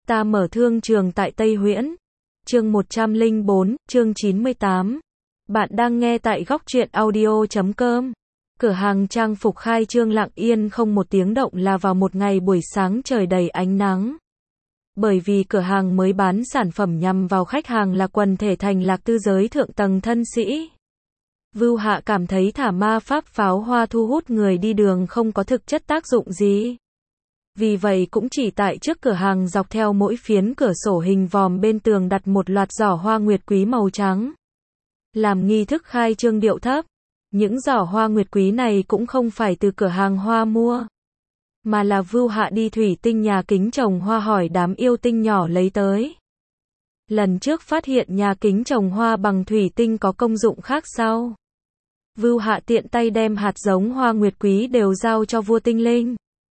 Ta mở thương trường tại Tây Huyễn. Chương 104, chương 98. Bạn đang nghe tại góc truyện audio.com. Cửa hàng trang phục khai trương lặng yên không một tiếng động là vào một ngày buổi sáng trời đầy ánh nắng. Bởi vì cửa hàng mới bán sản phẩm nhằm vào khách hàng là quần thể thành lạc tư giới thượng tầng thân sĩ. Vưu Hạ cảm thấy thả ma pháp pháo hoa thu hút người đi đường không có thực chất tác dụng gì. Vì vậy cũng chỉ tại trước cửa hàng dọc theo mỗi phiến cửa sổ hình vòm bên tường đặt một loạt giỏ hoa nguyệt quý màu trắng. Làm nghi thức khai trương điệu thấp. Những giỏ hoa nguyệt quý này cũng không phải từ cửa hàng hoa mua, mà là Vưu Hạ đi thủy tinh nhà kính trồng hoa hỏi đám yêu tinh nhỏ lấy tới. Lần trước phát hiện nhà kính trồng hoa bằng thủy tinh có công dụng khác sau. Vưu Hạ tiện tay đem hạt giống hoa nguyệt quý đều giao cho vua tinh linh.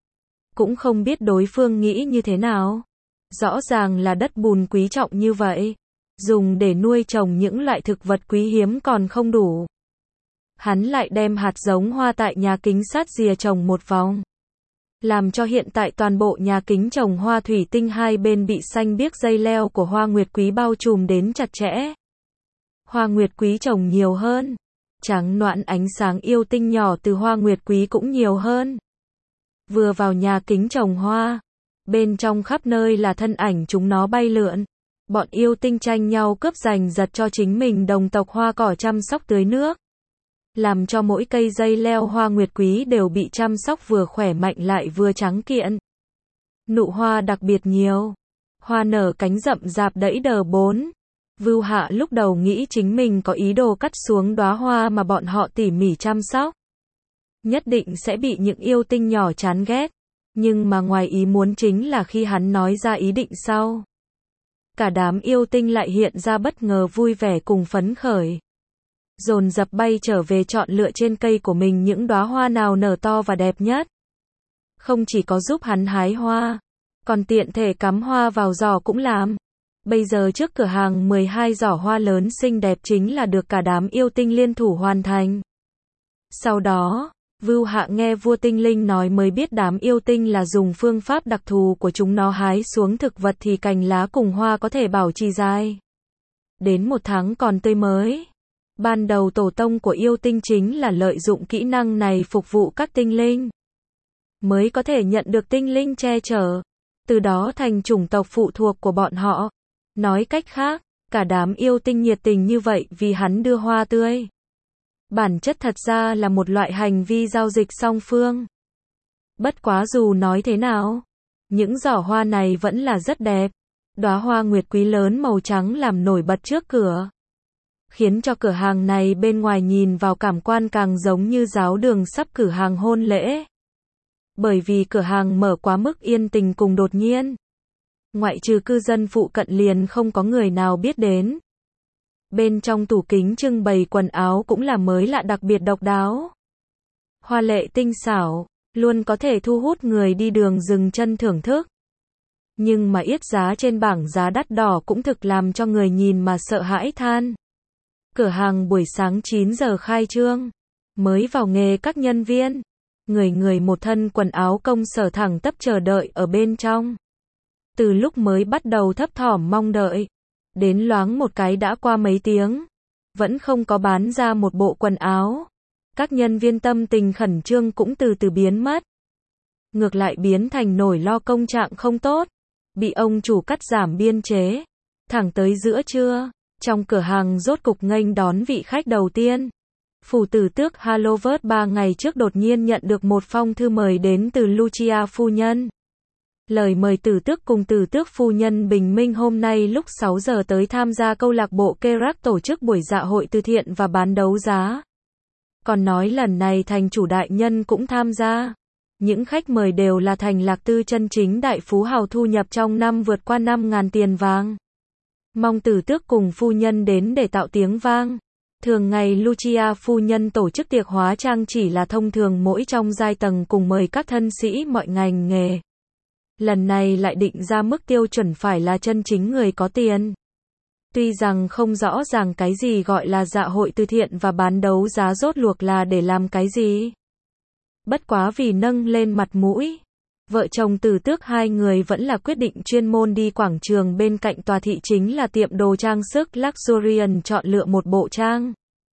Cũng không biết đối phương nghĩ như thế nào. Rõ ràng là đất bùn quý trọng như vậy, dùng để nuôi trồng những loại thực vật quý hiếm còn không đủ. Hắn lại đem hạt giống hoa tại nhà kính sát rìa trồng một vòng, làm cho hiện tại toàn bộ nhà kính trồng hoa thủy tinh hai bên bị xanh biếc dây leo của hoa nguyệt quý bao trùm đến chặt chẽ. Hoa nguyệt quý trồng nhiều hơn, trắng noãn ánh sáng yêu tinh nhỏ từ hoa nguyệt quý cũng nhiều hơn. Vừa vào nhà kính trồng hoa, bên trong khắp nơi là thân ảnh chúng nó bay lượn. Bọn yêu tinh tranh nhau cướp giành giật cho chính mình đồng tộc hoa cỏ chăm sóc tưới nước, làm cho mỗi cây dây leo hoa nguyệt quý đều bị chăm sóc vừa khỏe mạnh lại vừa trắng kiện. Nụ hoa đặc biệt nhiều, hoa nở cánh rậm rạp đẫy đờ bốn. Vưu Hạ lúc đầu nghĩ chính mình có ý đồ cắt xuống đóa hoa mà bọn họ tỉ mỉ chăm sóc, nhất định sẽ bị những yêu tinh nhỏ chán ghét. Nhưng mà ngoài ý muốn chính là khi hắn nói ra ý định sau, cả đám yêu tinh lại hiện ra bất ngờ vui vẻ cùng phấn khởi, dồn dập bay trở về chọn lựa trên cây của mình những đóa hoa nào nở to và đẹp nhất. Không chỉ có giúp hắn hái hoa, còn tiện thể cắm hoa vào giỏ cũng làm. Bây giờ trước cửa hàng 12 giỏ hoa lớn xinh đẹp chính là được cả đám yêu tinh liên thủ hoàn thành. Sau đó, Vưu Hạ nghe vua tinh linh nói mới biết đám yêu tinh là dùng phương pháp đặc thù của chúng nó hái xuống thực vật thì cành lá cùng hoa có thể bảo trì dài đến 1 tháng còn tươi mới. Ban đầu tổ tông của yêu tinh chính là lợi dụng kỹ năng này phục vụ các tinh linh, mới có thể nhận được tinh linh che chở, từ đó thành chủng tộc phụ thuộc của bọn họ. Nói cách khác, cả đám yêu tinh nhiệt tình như vậy vì hắn đưa hoa tươi. Bản chất thật ra là một loại hành vi giao dịch song phương. Bất quá dù nói thế nào, những giỏ hoa này vẫn là rất đẹp. Đóa hoa nguyệt quý lớn màu trắng làm nổi bật trước cửa, khiến cho cửa hàng này bên ngoài nhìn vào cảm quan càng giống như giáo đường sắp cử hành hôn lễ. Bởi vì cửa hàng mở quá mức yên tình cùng đột nhiên, ngoại trừ cư dân phụ cận liền không có người nào biết đến. Bên trong tủ kính trưng bày quần áo cũng là mới lạ đặc biệt độc đáo, hoa lệ tinh xảo, luôn có thể thu hút người đi đường dừng chân thưởng thức. Nhưng mà yết giá trên bảng giá đắt đỏ cũng thực làm cho người nhìn mà sợ hãi than. Cửa hàng buổi sáng 9 giờ khai trương, mới vào nghề các nhân viên, người người một thân quần áo công sở thẳng tắp chờ đợi ở bên trong. Từ lúc mới bắt đầu thấp thỏm mong đợi, đến loáng một cái đã qua mấy tiếng, vẫn không có bán ra một bộ quần áo. Các nhân viên tâm tình khẩn trương cũng từ từ biến mất, ngược lại biến thành nỗi lo công trạng không tốt, bị ông chủ cắt giảm biên chế. Thẳng tới giữa trưa, trong cửa hàng rốt cục nghênh đón vị khách đầu tiên. Phủ tử tước Halovert 3 ngày trước đột nhiên nhận được một phong thư mời đến từ Lucia phu nhân. Lời mời tử tước cùng tử tước phu nhân bình minh hôm nay lúc 6 giờ tới tham gia câu lạc bộ Kerak tổ chức buổi dạ hội từ thiện và bán đấu giá. Còn nói lần này thành chủ đại nhân cũng tham gia. Những khách mời đều là thành lạc tư chân chính đại phú hào thu nhập trong năm vượt qua 5.000 tiền vàng. Mong tử tước cùng phu nhân đến để tạo tiếng vang. Thường ngày Lucia phu nhân tổ chức tiệc hóa trang chỉ là thông thường mỗi trong giai tầng cùng mời các thân sĩ mọi ngành nghề. Lần này lại định ra mức tiêu chuẩn phải là chân chính người có tiền. Tuy rằng không rõ ràng cái gì gọi là dạ hội từ thiện và bán đấu giá rốt cuộc là để làm cái gì. Bất quá vì nâng lên mặt mũi, Vợ chồng Từ Tước hai người vẫn là quyết định chuyên môn đi quảng trường bên cạnh tòa thị chính là tiệm đồ trang sức Luxurian chọn lựa một bộ trang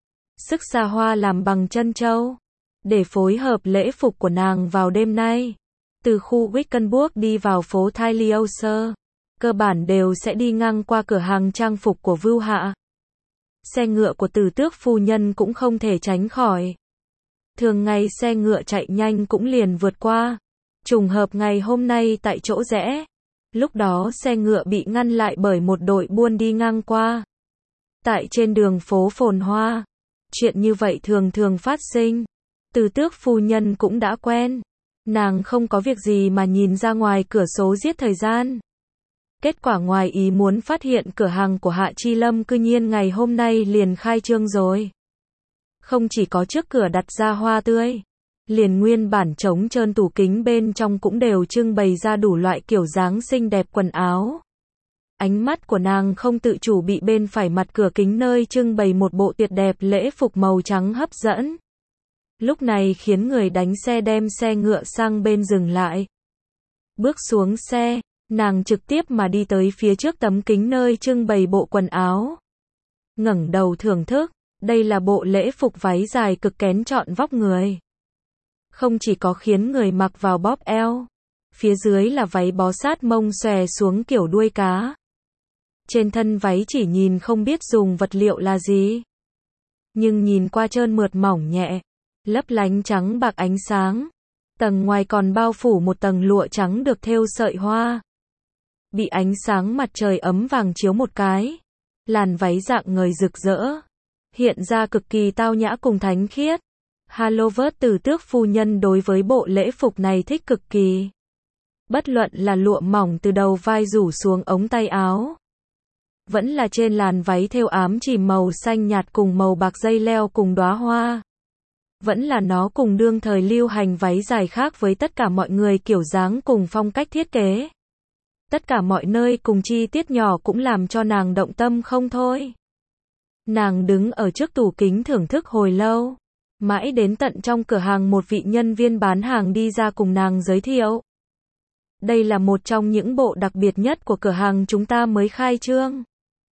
sức xa hoa làm bằng trân châu để phối hợp lễ phục của nàng vào đêm nay. Từ khu Wickenburg đi vào phố Thailhauser, cơ bản đều sẽ đi ngang qua cửa hàng trang phục của Vưu Hạ. Xe ngựa của Từ Tước phu nhân cũng không thể tránh khỏi. Thường ngày xe ngựa chạy nhanh cũng liền vượt qua. Trùng hợp ngày hôm nay tại chỗ rẽ. Lúc đó xe ngựa bị ngăn lại bởi một đội buôn đi ngang qua. Tại trên đường phố phồn hoa, chuyện như vậy thường thường phát sinh. Từ Tước phu nhân cũng đã quen. Nàng không có việc gì mà nhìn ra ngoài cửa sổ giết thời gian. Kết quả ngoài ý muốn phát hiện cửa hàng của Hạ Chi Lâm cư nhiên ngày hôm nay liền khai trương rồi. Không chỉ có trước cửa đặt ra hoa tươi, liền nguyên bản trống trơn tủ kính bên trong cũng đều trưng bày ra đủ loại kiểu dáng xinh đẹp quần áo. Ánh mắt của nàng không tự chủ bị bên phải mặt cửa kính nơi trưng bày một bộ tuyệt đẹp lễ phục màu trắng hấp dẫn. Lúc này khiến người đánh xe đem xe ngựa sang bên dừng lại. Bước xuống xe, nàng trực tiếp mà đi tới phía trước tấm kính nơi trưng bày bộ quần áo. Ngẩng đầu thưởng thức, đây là bộ lễ phục váy dài cực kén chọn vóc người. Không chỉ có khiến người mặc vào bóp eo, phía dưới là váy bó sát mông xòe xuống kiểu đuôi cá. Trên thân váy chỉ nhìn không biết dùng vật liệu là gì, nhưng nhìn qua trơn mượt mỏng nhẹ, lấp lánh trắng bạc ánh sáng. Tầng ngoài còn bao phủ một tầng lụa trắng được thêu sợi hoa. Bị ánh sáng mặt trời ấm vàng chiếu một cái, làn váy dạng ngời rực rỡ, hiện ra cực kỳ tao nhã cùng thánh khiết. Hallowed Từ Tước phu nhân đối với bộ lễ phục này thích cực kỳ. Bất luận là lụa mỏng từ đầu vai rủ xuống ống tay áo, vẫn là trên làn váy thêu ám chìm màu xanh nhạt cùng màu bạc dây leo cùng đóa hoa, vẫn là nó cùng đương thời lưu hành váy dài khác với tất cả mọi người kiểu dáng cùng phong cách thiết kế. Tất cả mọi nơi cùng chi tiết nhỏ cũng làm cho nàng động tâm không thôi. Nàng đứng ở trước tủ kính thưởng thức hồi lâu. Mãi đến tận trong cửa hàng một vị nhân viên bán hàng đi ra cùng nàng giới thiệu. Đây là một trong những bộ đặc biệt nhất của cửa hàng chúng ta mới khai trương.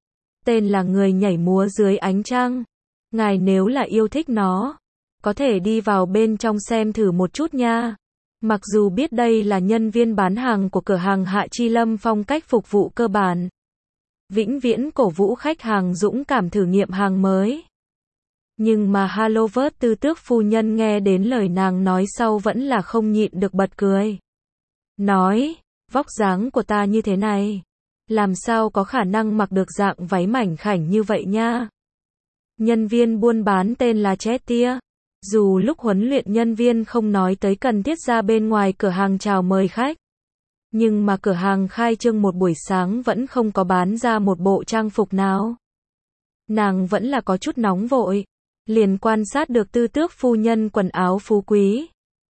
Tên là Người nhảy múa dưới ánh trăng. Ngài nếu là yêu thích nó, có thể đi vào bên trong xem thử một chút nha. Mặc dù biết đây là nhân viên bán hàng của cửa hàng Hạ Chi Lâm phong cách phục vụ cơ bản, vĩnh viễn cổ vũ khách hàng dũng cảm thử nghiệm hàng mới. Nhưng mà Hallowed Từ Tước phu nhân nghe đến lời nàng nói sau vẫn là không nhịn được bật cười. Nói, vóc dáng của ta như thế này, làm sao có khả năng mặc được dạng váy mảnh khảnh như vậy nha. Nhân viên buôn bán tên là Chetia. Dù lúc huấn luyện nhân viên không nói tới cần thiết ra bên ngoài cửa hàng chào mời khách, nhưng mà cửa hàng khai trương một buổi sáng vẫn không có bán ra một bộ trang phục nào. Nàng vẫn là có chút nóng vội, liền quan sát được Từ Tước phu nhân quần áo phú quý,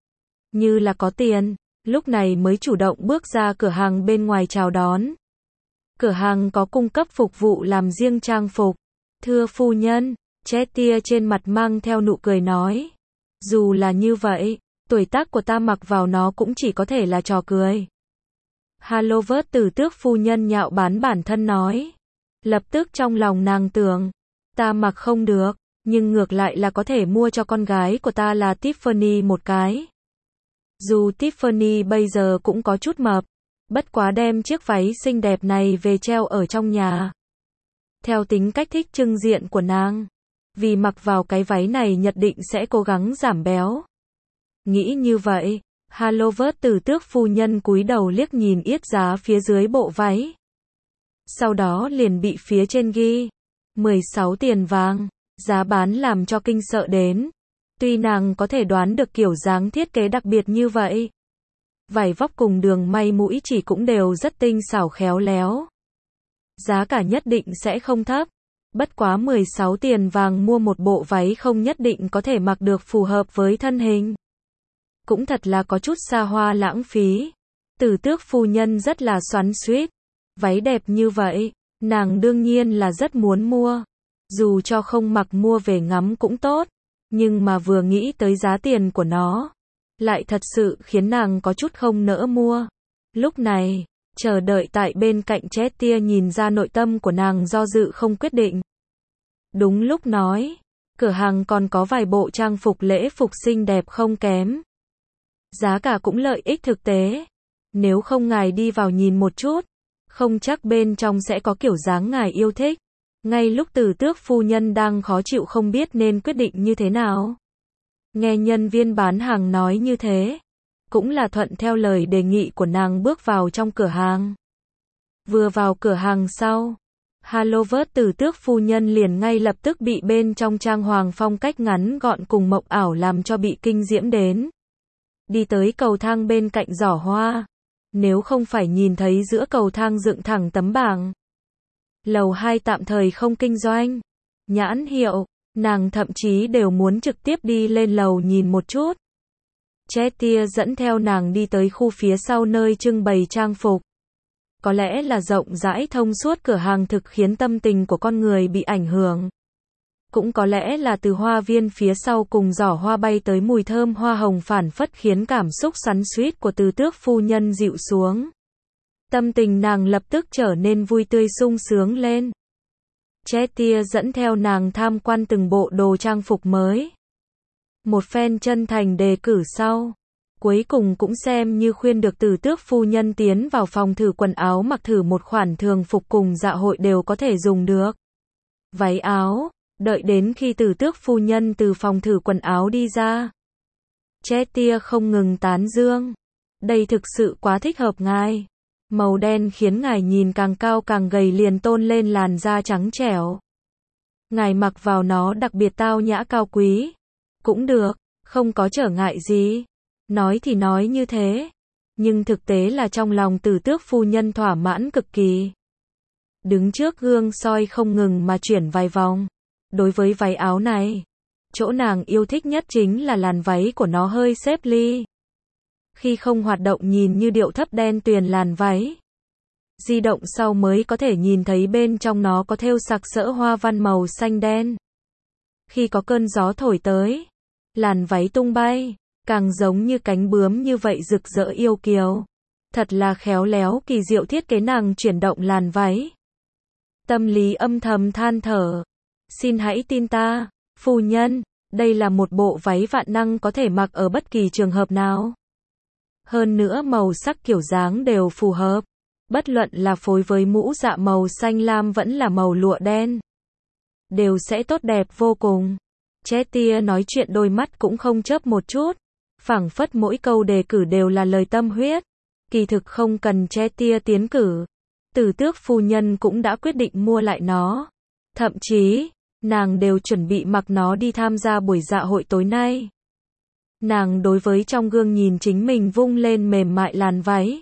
như là có tiền, lúc này mới chủ động bước ra cửa hàng bên ngoài chào đón. Cửa hàng có cung cấp phục vụ làm riêng trang phục. Thưa phu nhân, Chetia trên mặt mang theo nụ cười nói. Dù là như vậy, tuổi tác của ta mặc vào nó cũng chỉ có thể là trò cười. Hallowed Từ Tước phu nhân nhạo báng bản thân nói. Lập tức trong lòng nàng tưởng, ta mặc không được, nhưng ngược lại là có thể mua cho con gái của ta là Tiffany một cái. Dù Tiffany bây giờ cũng có chút mập, bất quá đem chiếc váy xinh đẹp này về treo ở trong nhà. Theo tính cách thích trưng diện của nàng, vì mặc vào cái váy này nhất định sẽ cố gắng giảm béo. Nghĩ như vậy, Hallowed Từ Tước phu nhân cúi đầu liếc nhìn yết giá phía dưới bộ váy. Sau đó liền bị phía trên ghi 16 tiền vàng, giá bán làm cho kinh sợ đến. Tuy nàng có thể đoán được kiểu dáng thiết kế đặc biệt như vậy, vải vóc cùng đường may mũi chỉ cũng đều rất tinh xảo khéo léo. Giá cả nhất định sẽ không thấp. Bất quá 16 tiền vàng mua một bộ váy không nhất định có thể mặc được phù hợp với thân hình. Cũng thật là có chút xa hoa lãng phí. Từ Tước phu nhân rất là xoắn xuýt. Váy đẹp như vậy, nàng đương nhiên là rất muốn mua. Dù cho không mặc mua về ngắm cũng tốt. Nhưng mà vừa nghĩ tới giá tiền của nó, lại thật sự khiến nàng có chút không nỡ mua. Lúc này, chờ đợi tại bên cạnh Chettia nhìn ra nội tâm của nàng do dự không quyết định. Đúng lúc nói, cửa hàng còn có vài bộ trang phục lễ phục xinh đẹp không kém. Giá cả cũng lợi ích thực tế. Nếu không ngài đi vào nhìn một chút, không chắc bên trong sẽ có kiểu dáng ngài yêu thích. Ngay lúc Từ Tước phu nhân đang khó chịu không biết nên quyết định như thế nào. Nghe nhân viên bán hàng nói như thế, cũng là thuận theo lời đề nghị của nàng bước vào trong cửa hàng. Vừa vào cửa hàng sau, Hallowed Từ Tước phu nhân liền ngay lập tức bị bên trong trang hoàng phong cách ngắn gọn cùng mộng ảo làm cho bị kinh diễm đến. Đi tới cầu thang bên cạnh giỏ hoa, nếu không phải nhìn thấy giữa cầu thang dựng thẳng tấm bảng lầu 2 tạm thời không kinh doanh, nhãn hiệu, nàng thậm chí đều muốn trực tiếp đi lên lầu nhìn một chút. Chettia dẫn theo nàng đi tới khu phía sau nơi trưng bày trang phục. Có lẽ là rộng rãi thông suốt cửa hàng thực khiến tâm tình của con người bị ảnh hưởng. Cũng có lẽ là từ hoa viên phía sau cùng giỏ hoa bay tới mùi thơm hoa hồng phảng phất khiến cảm xúc xoắn xuýt của Từ Tước phu nhân dịu xuống. Tâm tình nàng lập tức trở nên vui tươi sung sướng lên. Chettia dẫn theo nàng tham quan từng bộ đồ trang phục mới. Một phen chân thành đề cử sau, cuối cùng cũng xem như khuyên được Từ Tước phu nhân tiến vào phòng thử quần áo mặc thử một khoản thường phục cùng dạ hội đều có thể dùng được. Váy áo, đợi đến khi Từ Tước phu nhân từ phòng thử quần áo đi ra, Chettia không ngừng tán dương. Đây thực sự quá thích hợp ngài. Màu đen khiến ngài nhìn càng cao càng gầy liền tôn lên làn da trắng trẻo. Ngài mặc vào nó đặc biệt tao nhã cao quý. Cũng được, không có trở ngại gì. Nói thì nói như thế, nhưng thực tế là trong lòng Từ Tước phu nhân thỏa mãn cực kỳ. Đứng trước gương soi không ngừng mà chuyển vài vòng. Đối với váy áo này, chỗ nàng yêu thích nhất chính là làn váy của nó hơi xếp ly. Khi không hoạt động nhìn như điệu thấp đen tuyền làn váy. Di động sau mới có thể nhìn thấy bên trong nó có thêu sặc sỡ hoa văn màu xanh đen. Khi có cơn gió thổi tới, làn váy tung bay, càng giống như cánh bướm như vậy rực rỡ yêu kiều. Thật là khéo léo kỳ diệu thiết kế nàng chuyển động làn váy. Tâm lý âm thầm than thở. Xin hãy tin ta, phu nhân, đây là một bộ váy vạn năng có thể mặc ở bất kỳ trường hợp nào. Hơn nữa màu sắc kiểu dáng đều phù hợp. Bất luận là phối với mũ dạ màu xanh lam vẫn là màu lụa đen, đều sẽ tốt đẹp vô cùng. Chettia nói chuyện đôi mắt cũng không chớp một chút. Phảng phất mỗi câu đề cử đều là lời tâm huyết. Kỳ thực không cần Chettia tiến cử, Từ Tước phu nhân cũng đã quyết định mua lại nó. Thậm chí, nàng đều chuẩn bị mặc nó đi tham gia buổi dạ hội tối nay. Nàng đối với trong gương nhìn chính mình vung lên mềm mại làn váy.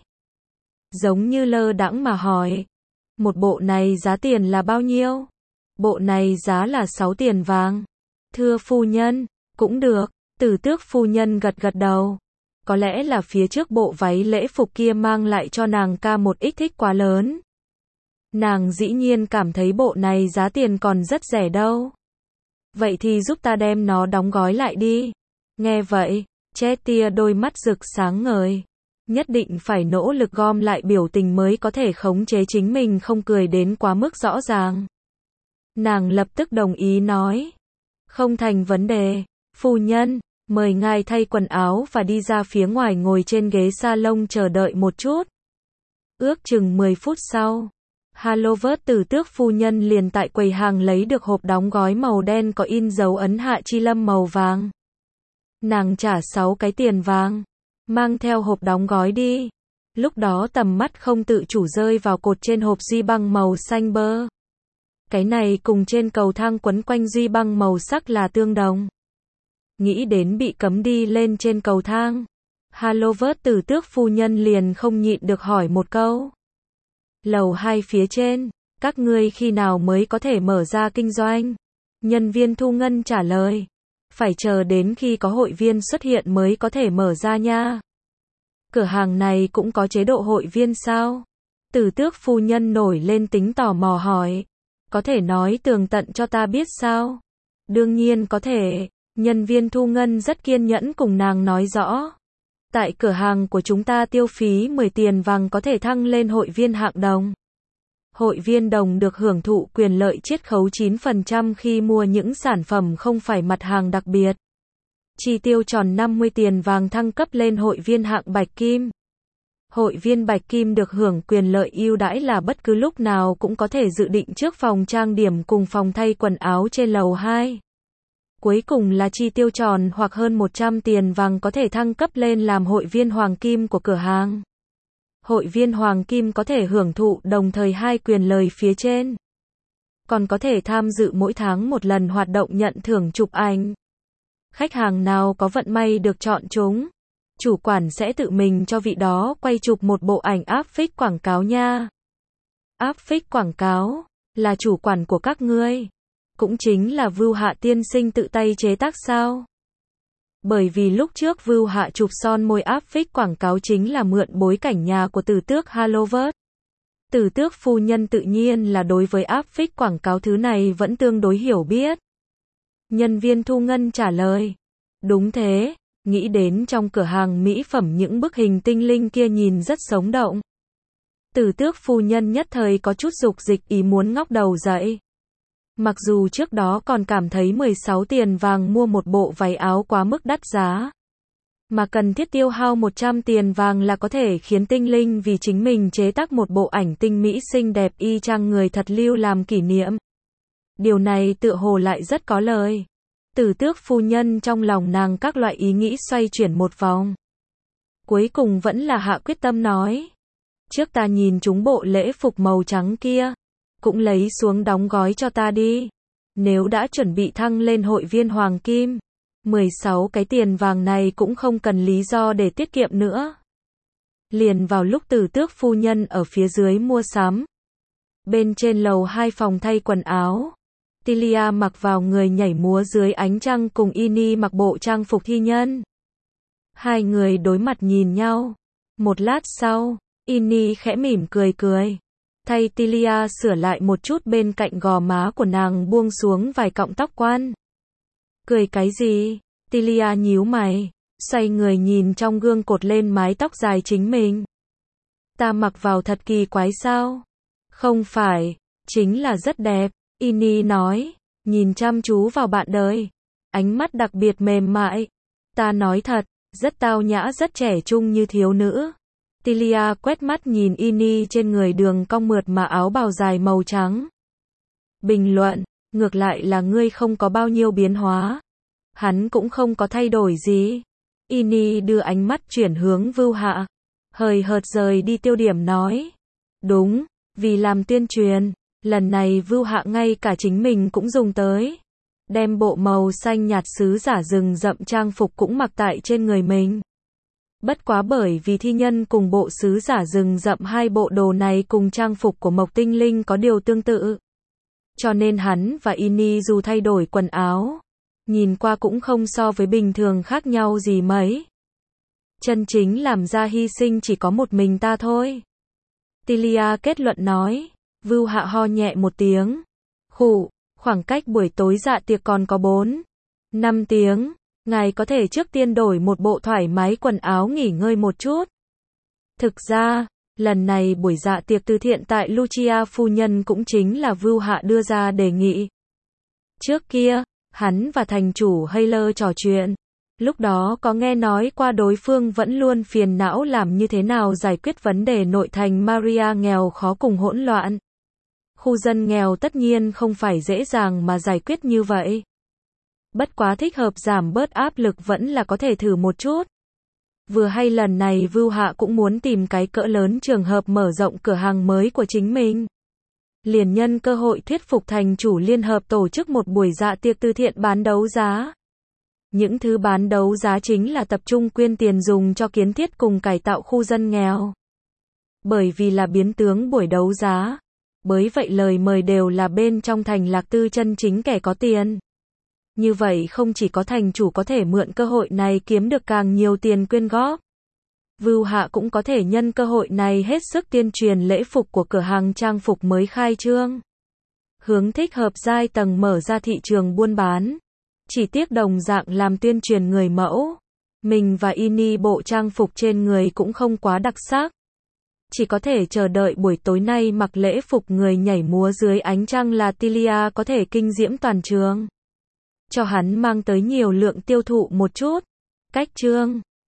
Giống như lơ đãng mà hỏi. Một bộ này giá tiền là bao nhiêu? Bộ này giá là 6 tiền vàng. Thưa phu nhân, cũng được. Từ Tước phu nhân gật gật đầu. Có lẽ là phía trước bộ váy lễ phục kia mang lại cho nàng một ít thích quá lớn. Nàng dĩ nhiên cảm thấy bộ này giá tiền còn rất rẻ đâu. Vậy thì giúp ta đem nó đóng gói lại đi. Nghe vậy, Chettia đôi mắt rực sáng ngời. Nhất định phải nỗ lực gom lại biểu tình mới có thể khống chế chính mình không cười đến quá mức rõ ràng. Nàng lập tức đồng ý nói. Không thành vấn đề, phu nhân, mời ngài thay quần áo và đi ra phía ngoài ngồi trên ghế salon chờ đợi một chút. Ước chừng 10 phút sau, Hallowed Từ Tước phu nhân liền tại quầy hàng lấy được hộp đóng gói màu đen có in dấu ấn Hạ Chi Lâm màu vàng. Nàng trả 6 cái tiền vàng, mang theo hộp đóng gói đi. Lúc đó tầm mắt không tự chủ rơi vào cột trên hộp duy băng màu xanh bơ. Cái này cùng trên cầu thang quấn quanh duy băng màu sắc là tương đồng. Nghĩ đến bị cấm đi lên trên cầu thang, Hallowed Từ Tước phu nhân liền không nhịn được hỏi một câu. Lầu 2 phía trên, các ngươi khi nào mới có thể mở ra kinh doanh? Nhân viên thu ngân trả lời. Phải chờ đến khi có hội viên xuất hiện mới có thể mở ra nha. Cửa hàng này cũng có chế độ hội viên sao? Từ Tước phu nhân nổi lên tính tò mò hỏi. Có thể nói tường tận cho ta biết sao? Đương nhiên có thể. Nhân viên thu ngân rất kiên nhẫn cùng nàng nói rõ. Tại cửa hàng của chúng ta tiêu phí 10 tiền vàng có thể thăng lên hội viên hạng đồng. Hội viên đồng được hưởng thụ quyền lợi chiết khấu 9% khi mua những sản phẩm không phải mặt hàng đặc biệt. Chi tiêu tròn 50 tiền vàng thăng cấp lên hội viên hạng bạch kim. Hội viên bạch kim được hưởng quyền lợi ưu đãi là bất cứ lúc nào cũng có thể dự định trước phòng trang điểm cùng phòng thay quần áo trên lầu 2. Cuối cùng là chi tiêu tròn hoặc hơn 100 tiền vàng có thể thăng cấp lên làm hội viên hoàng kim của cửa hàng. Hội viên hoàng kim có thể hưởng thụ đồng thời hai quyền lợi phía trên. Còn có thể tham dự mỗi tháng một lần hoạt động nhận thưởng chụp ảnh. Khách hàng nào có vận may được chọn chúng, chủ quản sẽ tự mình cho vị đó quay chụp một bộ ảnh áp phích quảng cáo nha. Áp phích quảng cáo là chủ quản của các ngươi. Cũng chính là Vưu Hạ tiên sinh tự tay chế tác sao? Bởi vì lúc trước Vưu Hạ chụp son môi áp phích quảng cáo chính là mượn bối cảnh nhà của Tử Tước Halloween. Tử Tước phu nhân tự nhiên là đối với áp phích quảng cáo thứ này vẫn tương đối hiểu biết. Nhân viên thu ngân trả lời. Đúng thế, nghĩ đến trong cửa hàng mỹ phẩm những bức hình tinh linh kia nhìn rất sống động. Tử Tước phu nhân nhất thời có chút dục dịch ý muốn ngóc đầu dậy. Mặc dù trước đó còn cảm thấy 16 tiền vàng mua một bộ váy áo quá mức đắt giá. Mà cần thiết tiêu hao 100 tiền vàng là có thể khiến tinh linh vì chính mình chế tác một bộ ảnh tinh mỹ xinh đẹp y chang người thật lưu làm kỷ niệm. Điều này tựa hồ lại rất có lời. Tử Tước phu nhân trong lòng nàng các loại ý nghĩ xoay chuyển một vòng. Cuối cùng vẫn là hạ quyết tâm nói. Trước ta nhìn chúng bộ lễ phục màu trắng kia. Cũng lấy xuống đóng gói cho ta đi. Nếu đã chuẩn bị thăng lên hội viên hoàng kim, 16 cái tiền vàng này cũng không cần lý do để tiết kiệm nữa. Liền vào lúc Tử Tước phu nhân ở phía dưới mua sắm. Bên trên lầu 2 phòng thay quần áo. Tilia mặc vào người nhảy múa dưới ánh trăng cùng Ini mặc bộ trang phục thi nhân. Hai người đối mặt nhìn nhau. Một lát sau, Ini khẽ mỉm cười cười. Thay Tilia sửa lại một chút bên cạnh gò má của nàng buông xuống vài cọng tóc quan. Cười cái gì? Tilia nhíu mày, xoay người nhìn trong gương cột lên mái tóc dài chính mình. Ta mặc vào thật kỳ quái sao? Không phải, chính là rất đẹp, Ini nói, nhìn chăm chú vào bạn đời. Ánh mắt đặc biệt mềm mại. Ta nói thật, rất tao nhã rất trẻ trung như thiếu nữ. Tilia quét mắt nhìn Ini trên người đường cong mượt mà áo bào dài màu trắng. Bình luận, ngược lại là ngươi không có bao nhiêu biến hóa. Hắn cũng không có thay đổi gì. Ini đưa ánh mắt chuyển hướng Vưu Hạ. Hời hợt rời đi tiêu điểm nói. Đúng, vì làm tuyên truyền, lần này Vưu Hạ ngay cả chính mình cũng dùng tới. Đem bộ màu xanh nhạt sứ giả rừng rậm trang phục cũng mặc tại trên người mình. Bất quá bởi vì thi nhân cùng bộ sứ giả rừng rậm hai bộ đồ này cùng trang phục của Mộc Tinh Linh có điều tương tự. Cho nên hắn và Ini dù thay đổi quần áo, nhìn qua cũng không so với bình thường khác nhau gì mấy. Chân chính làm ra hy sinh chỉ có một mình ta thôi. Tilia kết luận nói. Vưu Hạ ho nhẹ một tiếng. Khụ, khoảng cách buổi tối dạ tiệc còn có 4-5 tiếng. Ngài có thể trước tiên đổi một bộ thoải mái quần áo nghỉ ngơi một chút. Thực ra, lần này buổi dạ tiệc từ thiện tại Lucia phu nhân cũng chính là Vưu Hạ đưa ra đề nghị. Trước kia, hắn và thành chủ Hayler trò chuyện. Lúc đó có nghe nói qua đối phương vẫn luôn phiền não làm như thế nào giải quyết vấn đề nội thành Maria nghèo khó cùng hỗn loạn. Khu dân nghèo tất nhiên không phải dễ dàng mà giải quyết như vậy. Bất quá thích hợp giảm bớt áp lực vẫn là có thể thử một chút. Vừa hay lần này Vưu Hạ cũng muốn tìm cái cỡ lớn trường hợp mở rộng cửa hàng mới của chính mình. Liền nhân cơ hội thuyết phục thành chủ liên hợp tổ chức một buổi dạ tiệc từ thiện bán đấu giá. Những thứ bán đấu giá chính là tập trung quyên tiền dùng cho kiến thiết cùng cải tạo khu dân nghèo. Bởi vì là biến tướng buổi đấu giá, bởi vậy lời mời đều là bên trong thành Lạc Tư chân chính kẻ có tiền. Như vậy không chỉ có thành chủ có thể mượn cơ hội này kiếm được càng nhiều tiền quyên góp. Vưu Hạ cũng có thể nhân cơ hội này hết sức tuyên truyền lễ phục của cửa hàng trang phục mới khai trương. Hướng thích hợp giai tầng mở ra thị trường buôn bán. Chỉ tiếc đồng dạng làm tuyên truyền người mẫu. Mình và Ini bộ trang phục trên người cũng không quá đặc sắc. Chỉ có thể chờ đợi buổi tối nay mặc lễ phục người nhảy múa dưới ánh trăng là Tilia có thể kinh diễm toàn trường. Cho hắn mang tới nhiều lượng tiêu thụ một chút. Cách chương